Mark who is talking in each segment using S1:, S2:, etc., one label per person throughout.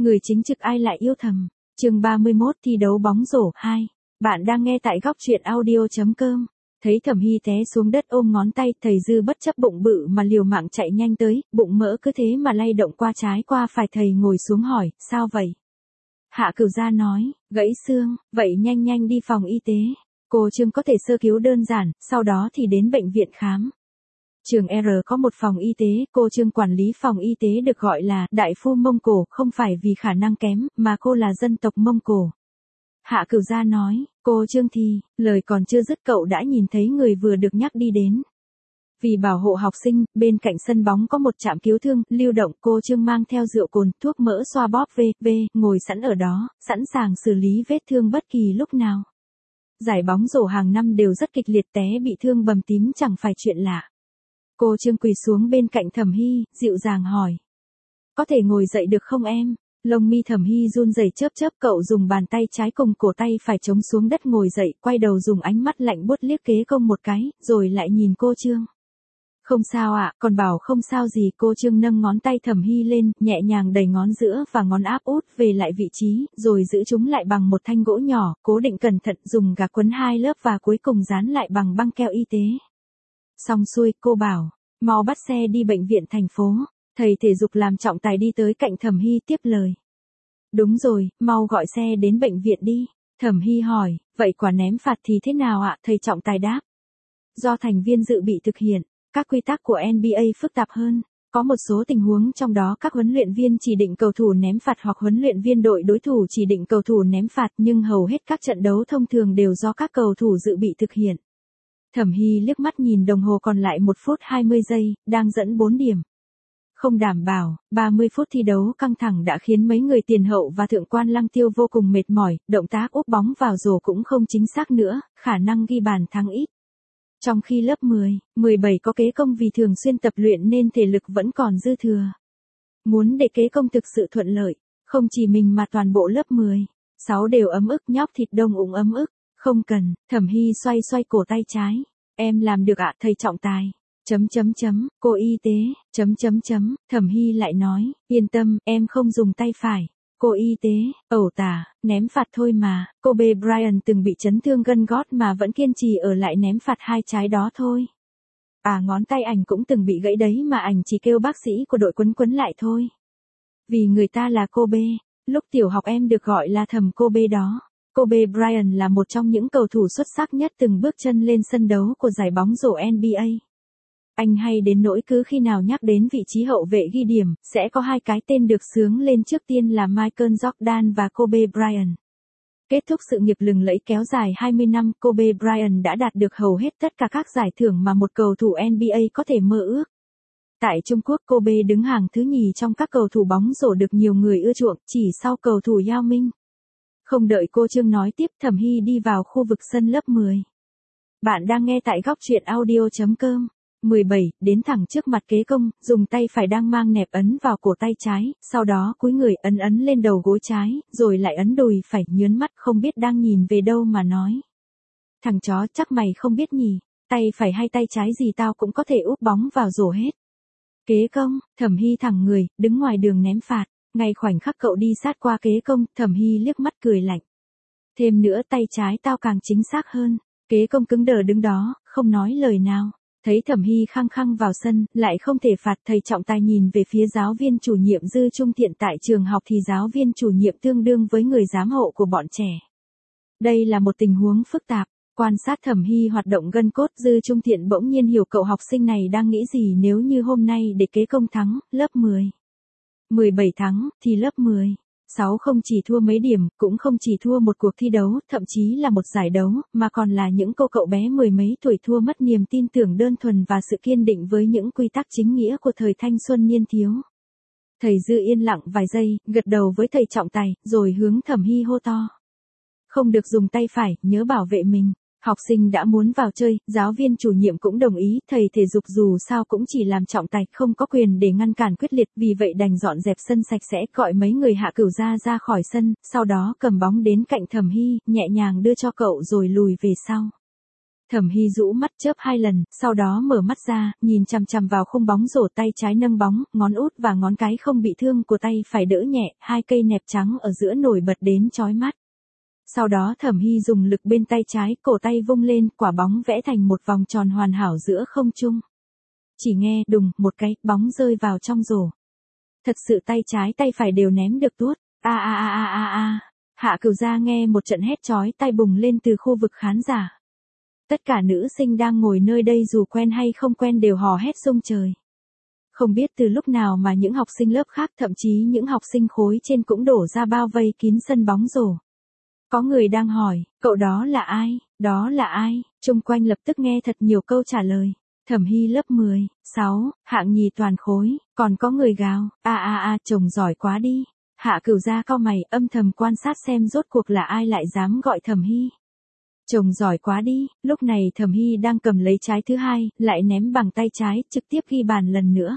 S1: Người chính trực ai lại yêu thầm. Chương 31 thi đấu bóng rổ 2. Bạn đang nghe tại góc truyện audio.com. Thấy Thẩm Hy té xuống đất ôm ngón tay, thầy Dư bất chấp bụng bự mà liều mạng chạy nhanh tới, bụng mỡ cứ thế mà lay động qua trái qua phải. Thầy ngồi xuống hỏi, sao vậy? Hạ Cửu Gia nói, gãy xương, vậy nhanh nhanh đi phòng y tế. Cô Trương có thể sơ cứu đơn giản, sau đó thì đến bệnh viện khám. Trường R có một phòng y tế, cô Trương quản lý phòng y tế được gọi là Đại Phu Mông Cổ, không phải vì khả năng kém, mà cô là dân tộc Mông Cổ. Hạ Cửu Gia nói, cô Trương thì, lời còn chưa dứt cậu đã nhìn thấy người vừa được nhắc đi đến. Vì bảo hộ học sinh, bên cạnh sân bóng có một trạm cứu thương, lưu động, cô Trương mang theo rượu cồn, thuốc mỡ xoa bóp ngồi sẵn ở đó, sẵn sàng xử lý vết thương bất kỳ lúc nào. Giải bóng rổ hàng năm đều rất kịch liệt, té bị thương bầm tím chẳng phải chuyện lạ. Cô Trương quỳ xuống bên cạnh Thẩm Hy, dịu dàng hỏi. Có thể ngồi dậy được không em? Lông mi Thẩm Hy run rẩy chớp chớp, cậu dùng bàn tay trái cùng cổ tay phải chống xuống đất ngồi dậy, quay đầu dùng ánh mắt lạnh buốt liếc kế công một cái, rồi lại nhìn cô Trương. Không sao ạ, còn bảo không sao gì. Cô Trương nâng ngón tay Thẩm Hy lên, nhẹ nhàng đẩy ngón giữa và ngón áp út về lại vị trí, rồi giữ chúng lại bằng một thanh gỗ nhỏ, cố định cẩn thận, dùng gạc quấn 2 lớp và cuối cùng dán lại bằng băng keo y tế. Xong xuôi, cô bảo, mau bắt xe đi bệnh viện thành phố. Thầy thể dục làm trọng tài đi tới cạnh Thẩm Hy tiếp lời. Đúng rồi, mau gọi xe đến bệnh viện đi. Thẩm Hy hỏi, vậy quả ném phạt thì thế nào ạ? Thầy trọng tài đáp. Do thành viên dự bị thực hiện, các quy tắc của NBA phức tạp hơn. Có một số tình huống trong đó các huấn luyện viên chỉ định cầu thủ ném phạt hoặc huấn luyện viên đội đối thủ chỉ định cầu thủ ném phạt, nhưng hầu hết các trận đấu thông thường đều do các cầu thủ dự bị thực hiện. Thẩm Hy liếc mắt nhìn đồng hồ còn lại 1 phút 20 giây, đang dẫn 4 điểm. Không đảm bảo, 30 phút thi đấu căng thẳng đã khiến mấy người tiền hậu và thượng quan Lăng Tiêu vô cùng mệt mỏi, động tác úp bóng vào rổ cũng không chính xác nữa, khả năng ghi bàn thắng ít. Trong khi lớp 10, 17 có kế công vì thường xuyên tập luyện nên thể lực vẫn còn dư thừa. Muốn để kế công thực sự thuận lợi, không chỉ mình mà toàn bộ lớp 10, 6 đều ấm ức, nhóc thịt đông ủng ấm ức. Không cần, Thẩm Hy xoay xoay cổ tay trái. Em làm được ạ, thầy trọng tài. Cô y tế. Thẩm Hy lại nói, yên tâm, em không dùng tay phải. Cô y tế, ẩu tả, ném phạt thôi mà. Kobe Bryant từng bị chấn thương gân gót mà vẫn kiên trì ở lại ném phạt 2 trái đó thôi. Ngón tay ảnh cũng từng bị gãy đấy mà ảnh chỉ kêu bác sĩ của đội quấn lại thôi. Vì người ta là Kobe, lúc tiểu học em được gọi là Thẩm Kobe đó. Kobe Bryant là một trong những cầu thủ xuất sắc nhất từng bước chân lên sân đấu của giải bóng rổ NBA. Anh hay đến nỗi cứ khi nào nhắc đến vị trí hậu vệ ghi điểm, sẽ có 2 cái tên được xướng lên trước tiên là Michael Jordan và Kobe Bryant. Kết thúc sự nghiệp lừng lẫy kéo dài 20 năm, Kobe Bryant đã đạt được hầu hết tất cả các giải thưởng mà một cầu thủ NBA có thể mơ ước. Tại Trung Quốc, Kobe đứng hàng thứ nhì trong các cầu thủ bóng rổ được nhiều người ưa chuộng, chỉ sau cầu thủ Yao Ming. Không đợi cô Trương nói tiếp, Thẩm Hy đi vào khu vực sân lớp 10. Bạn đang nghe tại góc truyện audio.com. 17, đến thẳng trước mặt kế công, dùng tay phải đang mang nẹp ấn vào cổ tay trái, sau đó cúi người ấn lên đầu gối trái, rồi lại ấn đùi phải, nhớn mắt không biết đang nhìn về đâu mà nói. Thằng chó, chắc mày không biết nhỉ, tay phải hay tay trái gì tao cũng có thể úp bóng vào rổ hết. Kế công, Thẩm Hy thẳng người, đứng ngoài đường ném phạt. Ngay khoảnh khắc cậu đi sát qua kế công, Thẩm Hy liếc mắt cười lạnh. Thêm nữa tay trái tao càng chính xác hơn. Kế công cứng đờ đứng đó, không nói lời nào. Thấy Thẩm Hy khăng khăng vào sân, lại không thể phạt, thầy trọng tài nhìn về phía giáo viên chủ nhiệm Dư Trung Thiện. Tại trường học thì giáo viên chủ nhiệm tương đương với người giám hộ của bọn trẻ. Đây là một tình huống phức tạp. Quan sát Thẩm Hy hoạt động gân cốt, Dư Trung Thiện bỗng nhiên hiểu cậu học sinh này đang nghĩ gì. Nếu như hôm nay để kế công thắng, lớp 10. 17 thắng, thì lớp 10. 6 không chỉ thua mấy điểm, cũng không chỉ thua một cuộc thi đấu, thậm chí là một giải đấu, mà còn là những cô cậu bé 10 mấy tuổi thua mất niềm tin tưởng đơn thuần và sự kiên định với những quy tắc chính nghĩa của thời thanh xuân niên thiếu. Thầy Dư yên lặng vài giây, gật đầu với thầy trọng tài, rồi hướng Thẩm Hy hô to. Không được dùng tay phải, nhớ bảo vệ mình. Học sinh đã muốn vào chơi, giáo viên chủ nhiệm cũng đồng ý, thầy thể dục dù sao cũng chỉ làm trọng tài, không có quyền để ngăn cản quyết liệt, vì vậy đành dọn dẹp sân sạch sẽ, gọi mấy người Hạ Cửu Gia ra khỏi sân, sau đó cầm bóng đến cạnh Thẩm Hy, nhẹ nhàng đưa cho cậu rồi lùi về sau. Thẩm Hy rũ mắt chớp 2 lần, sau đó mở mắt ra, nhìn chằm chằm vào khung bóng rổ, tay trái nâng bóng, ngón út và ngón cái không bị thương của tay phải đỡ nhẹ, 2 cây nẹp trắng ở giữa nổi bật đến chói mắt. Sau đó Thẩm Hy dùng lực bên tay trái, cổ tay vung lên, quả bóng vẽ thành một vòng tròn hoàn hảo giữa không trung. Chỉ nghe đùng một cái, bóng rơi vào trong rổ. Thật sự tay trái tay phải đều ném được tuốt. A a a a a a. Hạ Cửu Gia nghe một trận hét chói tai bùng lên từ khu vực khán giả. Tất cả nữ sinh đang ngồi nơi đây dù quen hay không quen đều hò hét rung trời. Không biết từ lúc nào mà những học sinh lớp khác, thậm chí những học sinh khối trên cũng đổ ra bao vây kín sân bóng rổ. Có người đang hỏi, cậu đó là ai, đó là ai, chung quanh lập tức nghe thật nhiều câu trả lời. Thẩm Hy lớp 10, 6, hạng nhì toàn khối, còn có người gào, chồng giỏi quá đi. Hạ Cửu Gia cau mày, âm thầm quan sát xem rốt cuộc là ai lại dám gọi Thẩm Hy. Chồng giỏi quá đi, lúc này Thẩm Hy đang cầm lấy trái thứ hai, lại ném bằng tay trái, trực tiếp ghi bàn lần nữa.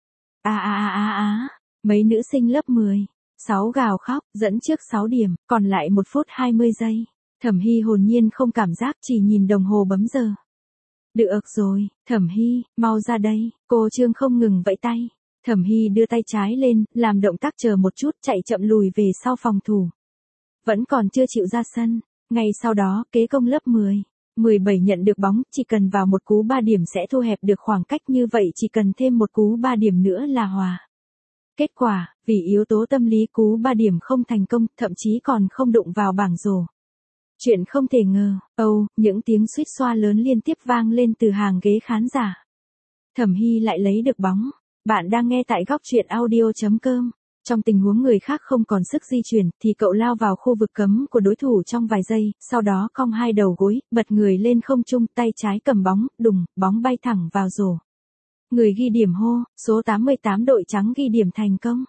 S1: Mấy nữ sinh lớp 10, 6 gào khóc, dẫn trước 6 điểm, còn lại 1 phút 20 giây. Thẩm Hy hồn nhiên không cảm giác, chỉ nhìn đồng hồ bấm giờ. Được rồi, Thẩm Hy, mau ra đây, cô Trương không ngừng vẫy tay. Thẩm Hy đưa tay trái lên, làm động tác chờ một chút, chạy chậm lùi về sau phòng thủ. Vẫn còn chưa chịu ra sân. Ngay sau đó, kế công lớp 10, 17 nhận được bóng, chỉ cần vào một cú 3 điểm sẽ thu hẹp được khoảng cách, như vậy chỉ cần thêm một cú 3 điểm nữa là hòa. Kết quả, vì yếu tố tâm lý cú 3 điểm không thành công, thậm chí còn không đụng vào bảng rổ. Chuyện không thể ngờ, những tiếng suýt xoa lớn liên tiếp vang lên từ hàng ghế khán giả. Thẩm Hy lại lấy được bóng. Bạn đang nghe tại góc truyện audio.com. Trong tình huống người khác không còn sức di chuyển, thì cậu lao vào khu vực cấm của đối thủ trong vài giây, sau đó cong 2 đầu gối, bật người lên không trung, tay trái cầm bóng, đùng, bóng bay thẳng vào rổ. Người ghi điểm hô, số 88 đội trắng ghi điểm thành công,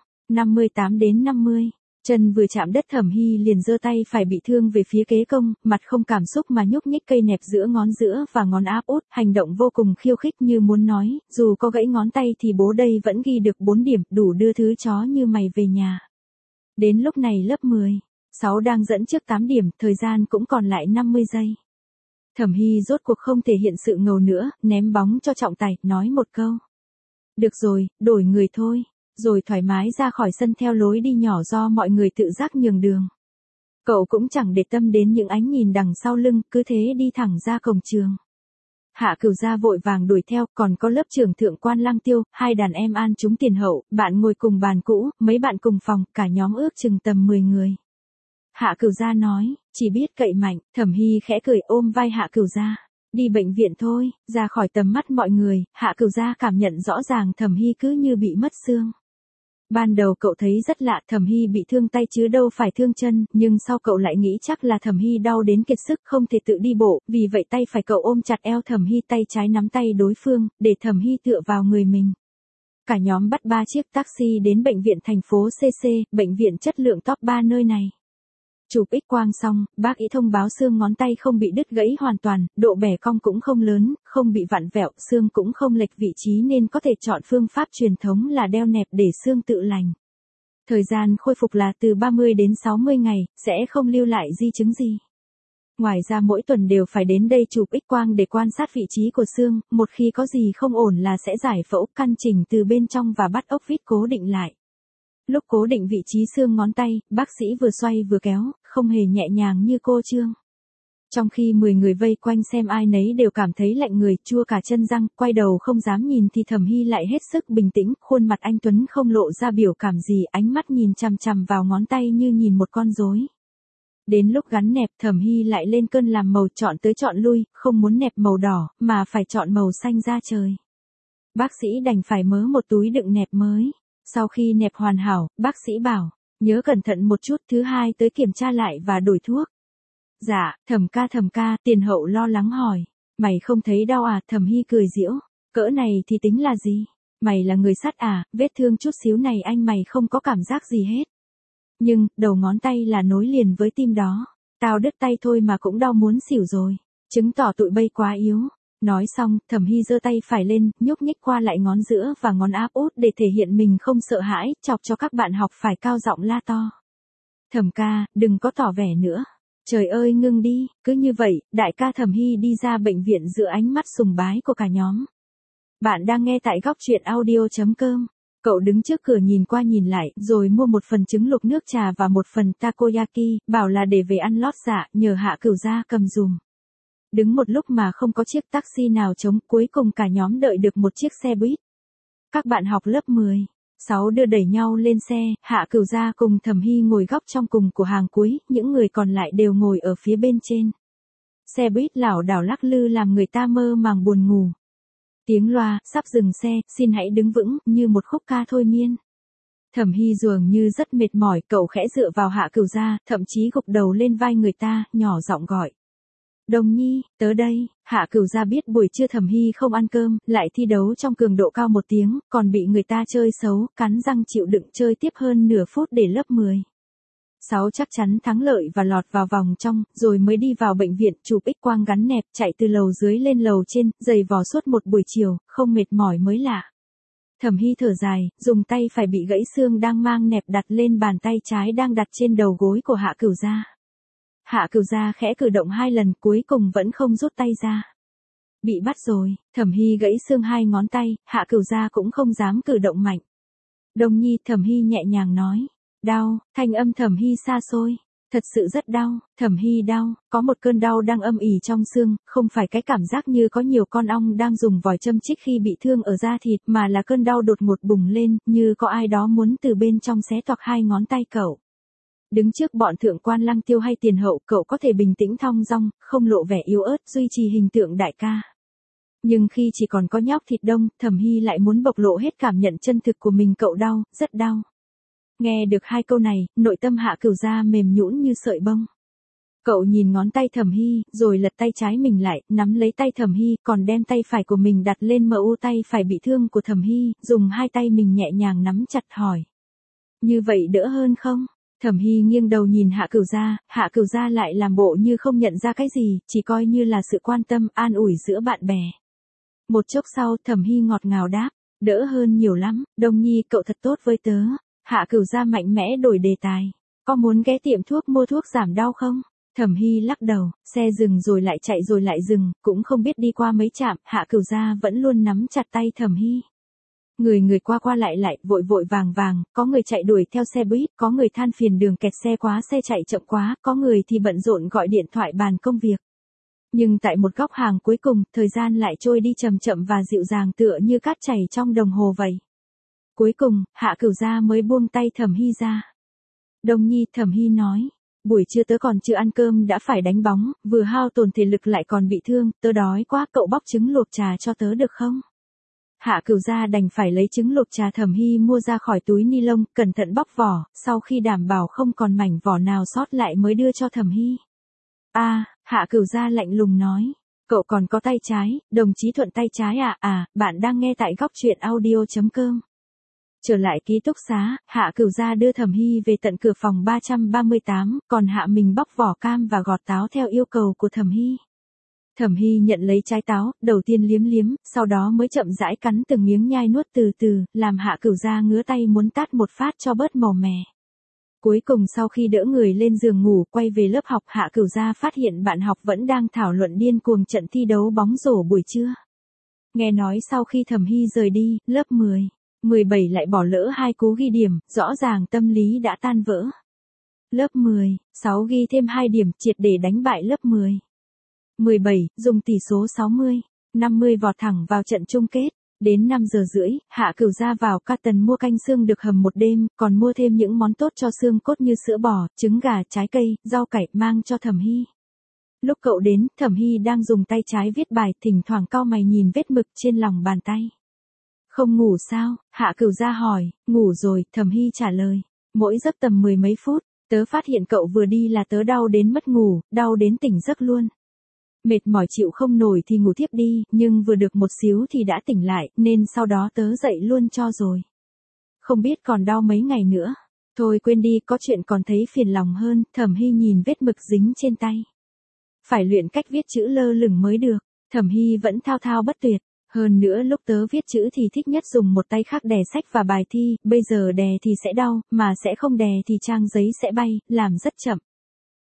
S1: 58-50. Chân vừa chạm đất Thẩm Hy liền giơ tay phải bị thương về phía kế công, mặt không cảm xúc mà nhúc nhích cây nẹp giữa ngón giữa và ngón áp út, hành động vô cùng khiêu khích như muốn nói, dù có gãy ngón tay thì bố đây vẫn ghi được 4 điểm, đủ đưa thứ chó như mày về nhà. Đến lúc này lớp 10, 6 đang dẫn trước 8 điểm, thời gian cũng còn lại 50 giây. Thẩm Hy rốt cuộc không thể hiện sự ngầu nữa, ném bóng cho trọng tài, nói một câu. Được rồi, đổi người thôi. Rồi thoải mái ra khỏi sân theo lối đi nhỏ do mọi người tự giác nhường đường. Cậu cũng chẳng để tâm đến những ánh nhìn đằng sau lưng, cứ thế đi thẳng ra cổng trường. Hạ Cửu Gia vội vàng đuổi theo, còn có lớp trưởng Thượng quan Lăng Tiêu, 2 đàn em An trúng tiền hậu, bạn ngồi cùng bàn cũ, mấy bạn cùng phòng, cả nhóm ước chừng tầm 10 người. Hạ Cửu Gia nói, chỉ biết cậy mạnh. Thẩm Hy khẽ cười ôm vai Hạ Cửu Gia. Đi bệnh viện thôi, ra khỏi tầm mắt mọi người. Hạ Cửu Gia cảm nhận rõ ràng Thẩm Hy cứ như bị mất xương. Ban đầu cậu thấy rất lạ, Thẩm Hy bị thương tay chứ đâu phải thương chân, nhưng sau cậu lại nghĩ chắc là Thẩm Hy đau đến kiệt sức không thể tự đi bộ, vì vậy tay phải cậu ôm chặt eo Thẩm Hy, tay trái nắm tay đối phương, để Thẩm Hy tựa vào người mình. Cả nhóm bắt 3 chiếc taxi đến bệnh viện thành phố CC, bệnh viện chất lượng top 3 nơi này. Chụp X-quang xong, bác ý thông báo xương ngón tay không bị đứt gãy hoàn toàn, độ bẻ cong cũng không lớn, không bị vặn vẹo, xương cũng không lệch vị trí nên có thể chọn phương pháp truyền thống là đeo nẹp để xương tự lành. Thời gian khôi phục là từ 30 đến 60 ngày, sẽ không lưu lại di chứng gì. Ngoài ra mỗi tuần đều phải đến đây chụp X-quang để quan sát vị trí của xương, một khi có gì không ổn là sẽ giải phẫu căn chỉnh từ bên trong và bắt ốc vít cố định lại. Lúc cố định vị trí xương ngón tay, bác sĩ vừa xoay vừa kéo, không hề nhẹ nhàng như cô Trương. Trong khi 10 người vây quanh xem ai nấy đều cảm thấy lạnh người, chua cả chân răng, quay đầu không dám nhìn thì Thẩm Hy lại hết sức bình tĩnh, khuôn mặt anh tuấn không lộ ra biểu cảm gì, ánh mắt nhìn chằm chằm vào ngón tay như nhìn một con rối. Đến lúc gắn nẹp, Thẩm Hy lại lên cơn làm màu, chọn tới chọn lui, không muốn nẹp màu đỏ, mà phải chọn màu xanh da trời. Bác sĩ đành phải mớ một túi đựng nẹp mới. Sau khi nẹp hoàn hảo, bác sĩ bảo, nhớ cẩn thận một chút, thứ hai tới kiểm tra lại và đổi thuốc. Dạ, Thẩm ca, tiền hậu lo lắng hỏi, mày không thấy đau à? Thẩm Hy cười giễu, cỡ này thì tính là gì? Mày là người sắt à, vết thương chút xíu này anh mày không có cảm giác gì hết. Nhưng, đầu ngón tay là nối liền với tim đó. Tao đứt tay thôi mà cũng đau muốn xỉu rồi, chứng tỏ tụi bay quá yếu. Nói xong, Thẩm Hy giơ tay phải lên, nhúc nhích qua lại ngón giữa và ngón áp út để thể hiện mình không sợ hãi, chọc cho các bạn học phải cao giọng la to. Thẩm ca, đừng có tỏ vẻ nữa. Trời ơi ngưng đi, cứ như vậy, đại ca Thẩm Hy đi ra bệnh viện giữa ánh mắt sùng bái của cả nhóm. Bạn đang nghe tại góc truyện audio.com. Cậu đứng trước cửa nhìn qua nhìn lại, rồi mua một phần trứng luộc nước trà và một phần takoyaki, bảo là để về ăn lót dạ, nhờ Hạ Cửu ra cầm dùm. Đứng một lúc mà không có chiếc taxi nào trống, cuối cùng cả nhóm đợi được một chiếc xe buýt. Các bạn học lớp 10. 6 đưa đẩy nhau lên xe, Hạ Cửu gia cùng Thẩm Hy ngồi góc trong cùng của hàng cuối, những người còn lại đều ngồi ở phía bên trên. Xe buýt lảo đảo lắc lư làm người ta mơ màng buồn ngủ. Tiếng loa, sắp dừng xe, xin hãy đứng vững, như một khúc ca thôi miên. Thẩm Hy dường như rất mệt mỏi, cậu khẽ dựa vào Hạ Cửu gia, thậm chí gục đầu lên vai người ta, nhỏ giọng gọi. Đồng Nhi, tới đây. Hạ Cửu gia biết buổi trưa Thẩm Hy không ăn cơm, lại thi đấu trong cường độ cao một tiếng, còn bị người ta chơi xấu, cắn răng chịu đựng chơi tiếp hơn nửa phút để lớp 10. 6 chắc chắn thắng lợi và lọt vào vòng trong, rồi mới đi vào bệnh viện, chụp X-quang gắn nẹp, chạy từ lầu dưới lên lầu trên, giày vò suốt một buổi chiều, không mệt mỏi mới lạ. Thẩm Hy thở dài, dùng tay phải bị gãy xương đang mang nẹp đặt lên bàn tay trái đang đặt trên đầu gối của Hạ Cửu gia. Hạ Cửu gia khẽ cử động 2 lần, cuối cùng vẫn không rút tay ra. Bị bắt rồi. Thẩm Hy gãy xương 2 ngón tay, Hạ Cửu gia cũng không dám cử động mạnh. Đồng Nhi, Thẩm Hy nhẹ nhàng nói. Đau, thanh âm Thẩm Hy xa xôi. Thật sự rất đau, Thẩm Hy đau, có một cơn đau đang âm ỉ trong xương, không phải cái cảm giác như có nhiều con ong đang dùng vòi châm chích khi bị thương ở da thịt, mà là cơn đau đột ngột bùng lên, như có ai đó muốn từ bên trong xé toạc 2 ngón tay cậu. Đứng trước bọn thượng quan Lăng Tiêu hay tiền hậu, cậu có thể bình tĩnh thong dong, không lộ vẻ yếu ớt, duy trì hình tượng đại ca. Nhưng khi chỉ còn có nhóc thịt đông, Thẩm Hy lại muốn bộc lộ hết cảm nhận chân thực của mình. Cậu đau, rất đau. Nghe được 2 câu này, nội tâm Hạ Cửu gia mềm nhũn như sợi bông. Cậu nhìn ngón tay Thẩm Hy, rồi lật tay trái mình lại, nắm lấy tay Thẩm Hy, còn đem tay phải của mình đặt lên mu tay phải bị thương của Thẩm Hy, dùng 2 tay mình nhẹ nhàng nắm chặt hỏi. Như vậy đỡ hơn không? Thẩm Hy nghiêng đầu nhìn Hạ Cửu gia lại làm bộ như không nhận ra cái gì, chỉ coi như là sự quan tâm, an ủi giữa bạn bè. Một chốc sau, Thẩm Hy ngọt ngào đáp, đỡ hơn nhiều lắm, Đồng Nhi cậu thật tốt với tớ. Hạ Cửu gia mạnh mẽ đổi đề tài. Có muốn ghé tiệm thuốc mua thuốc giảm đau không? Thẩm Hy lắc đầu, xe dừng rồi lại dừng, cũng không biết đi qua mấy trạm, Hạ Cửu gia vẫn luôn nắm chặt tay Thẩm Hy. Người qua lại, vội vàng, có người chạy đuổi theo xe buýt, có người than phiền đường kẹt xe quá, xe chạy chậm quá, có người thì bận rộn gọi điện thoại bàn công việc. Nhưng tại một góc hàng cuối cùng, thời gian lại trôi đi chậm chậm và dịu dàng tựa như cát chảy trong đồng hồ vậy. Cuối cùng, Hạ Cửu gia mới buông tay Thẩm Hy ra. Đồng Nhi, Thẩm Hy nói, buổi trưa tớ còn chưa ăn cơm đã phải đánh bóng, vừa hao tổn thể lực lại còn bị thương, tớ đói quá, cậu bóc trứng luộc trà cho tớ được không? Hạ Cửu gia đành phải lấy trứng luộc trà Thẩm Hy mua ra khỏi túi ni lông, cẩn thận bóc vỏ, sau khi đảm bảo không còn mảnh vỏ nào sót lại mới đưa cho Thẩm Hy. Hạ Cửu gia lạnh lùng nói, cậu còn có tay trái, đồng chí Thuận tay trái à, bạn đang nghe tại góc truyện audio.com. Trở lại ký túc xá, Hạ Cửu gia đưa Thẩm Hy về tận cửa phòng 338, còn Hạ mình bóc vỏ cam và gọt táo theo yêu cầu của Thẩm Hy. Thẩm Hy nhận lấy trái táo, đầu tiên liếm, sau đó mới chậm rãi cắn từng miếng nhai nuốt từ từ, làm Hạ Cửu gia ngứa tay muốn tát một phát cho bớt màu mè. Cuối cùng sau khi đỡ người lên giường ngủ, quay về lớp học, Hạ Cửu gia phát hiện bạn học vẫn đang thảo luận điên cuồng trận thi đấu bóng rổ buổi trưa. Nghe nói sau khi Thẩm Hy rời đi, lớp 10, 17 lại bỏ lỡ 2 cú ghi điểm, rõ ràng tâm lý đã tan vỡ. Lớp 10, 6 ghi thêm 2 điểm, triệt để đánh bại lớp 10. 17, dùng tỷ số 60-50 vọt thẳng vào trận chung kết. Đến 5 giờ rưỡi, Hạ Cửu gia vào Carton mua canh xương được hầm một đêm, còn mua thêm những món tốt cho xương cốt như sữa bò, trứng gà, trái cây, rau cải, mang cho Thẩm Hy. Lúc cậu đến, Thẩm Hy đang dùng tay trái viết bài, thỉnh thoảng cau mày nhìn vết mực trên lòng bàn tay. Không ngủ sao? Hạ Cửu gia hỏi. Ngủ rồi, Thẩm Hy trả lời. Mỗi giấc tầm 10 mấy phút, tớ phát hiện cậu vừa đi là tớ đau đến mất ngủ, đau đến tỉnh giấc luôn. Mệt mỏi chịu không nổi thì ngủ tiếp đi, nhưng vừa được một xíu thì đã tỉnh lại, nên sau đó tớ dậy luôn cho rồi. Không biết còn đau mấy ngày nữa. Thôi quên đi, có chuyện còn thấy phiền lòng hơn. Thẩm Hy nhìn vết mực dính trên tay. Phải luyện cách viết chữ lơ lửng mới được. Thẩm Hy vẫn thao thao bất tuyệt. Hơn nữa lúc tớ viết chữ thì thích nhất dùng một tay khác đè sách và bài thi, bây giờ đè thì sẽ đau, mà sẽ không đè thì trang giấy sẽ bay, làm rất chậm.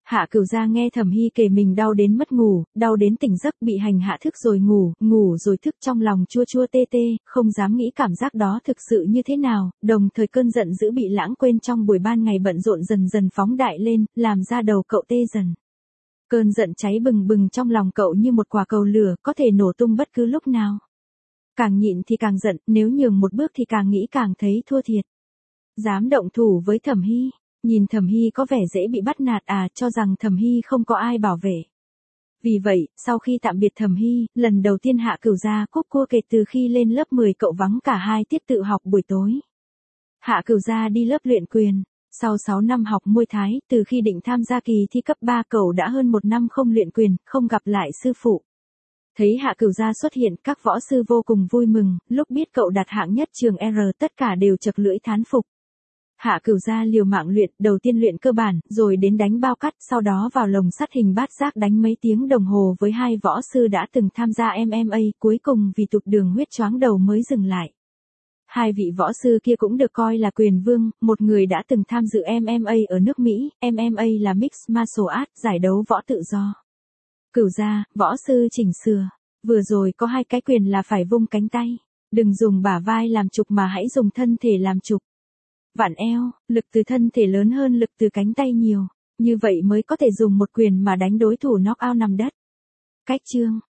S1: Hạ Cửu Gia nghe Thẩm Hy kể mình đau đến mất ngủ, đau đến tỉnh giấc, bị hành hạ thức rồi ngủ, ngủ rồi thức, trong lòng chua chua tê tê, không dám nghĩ cảm giác đó thực sự như thế nào, đồng thời cơn giận dữ bị lãng quên trong buổi ban ngày bận rộn dần dần phóng đại lên, làm ra đầu cậu tê dần. Cơn giận cháy bừng bừng trong lòng cậu như một quả cầu lửa, có thể nổ tung bất cứ lúc nào. Càng nhịn thì càng giận, nếu nhường một bước thì càng nghĩ càng thấy thua thiệt. Dám động thủ với Thẩm Hy. Nhìn Thẩm Hy có vẻ dễ bị bắt nạt cho rằng Thẩm Hy không có ai bảo vệ. Vì vậy, sau khi tạm biệt Thẩm Hy, lần đầu tiên Hạ Cửu Gia cúp cua kể từ khi lên lớp 10 cậu vắng cả 2 tiết tự học buổi tối. Hạ Cửu Gia đi lớp luyện quyền. Sau 6 năm học Muay Thái, từ khi định tham gia kỳ thi cấp 3 cậu đã hơn 1 năm không luyện quyền, không gặp lại sư phụ. Thấy Hạ Cửu Gia xuất hiện, các võ sư vô cùng vui mừng, lúc biết cậu đạt hạng nhất trường R tất cả đều chật lưỡi thán phục. Hạ Cửu Gia liều mạng luyện, đầu tiên luyện cơ bản, rồi đến đánh bao cắt, sau đó vào lồng sắt hình bát giác đánh mấy tiếng đồng hồ với 2 võ sư đã từng tham gia MMA, cuối cùng vì tụt đường huyết choáng đầu mới dừng lại. 2 vị võ sư kia cũng được coi là quyền vương, một người đã từng tham dự MMA ở nước Mỹ, MMA là Mixed Martial Arts, giải đấu võ tự do. Cửu Gia, võ sư chỉnh sửa, vừa rồi có 2 cái quyền là phải vung cánh tay, đừng dùng bả vai làm trục mà hãy dùng thân thể làm trục. Vặn eo, lực từ thân thể lớn hơn lực từ cánh tay nhiều, như vậy mới có thể dùng một quyền mà đánh đối thủ knock out nằm đất. Cách chương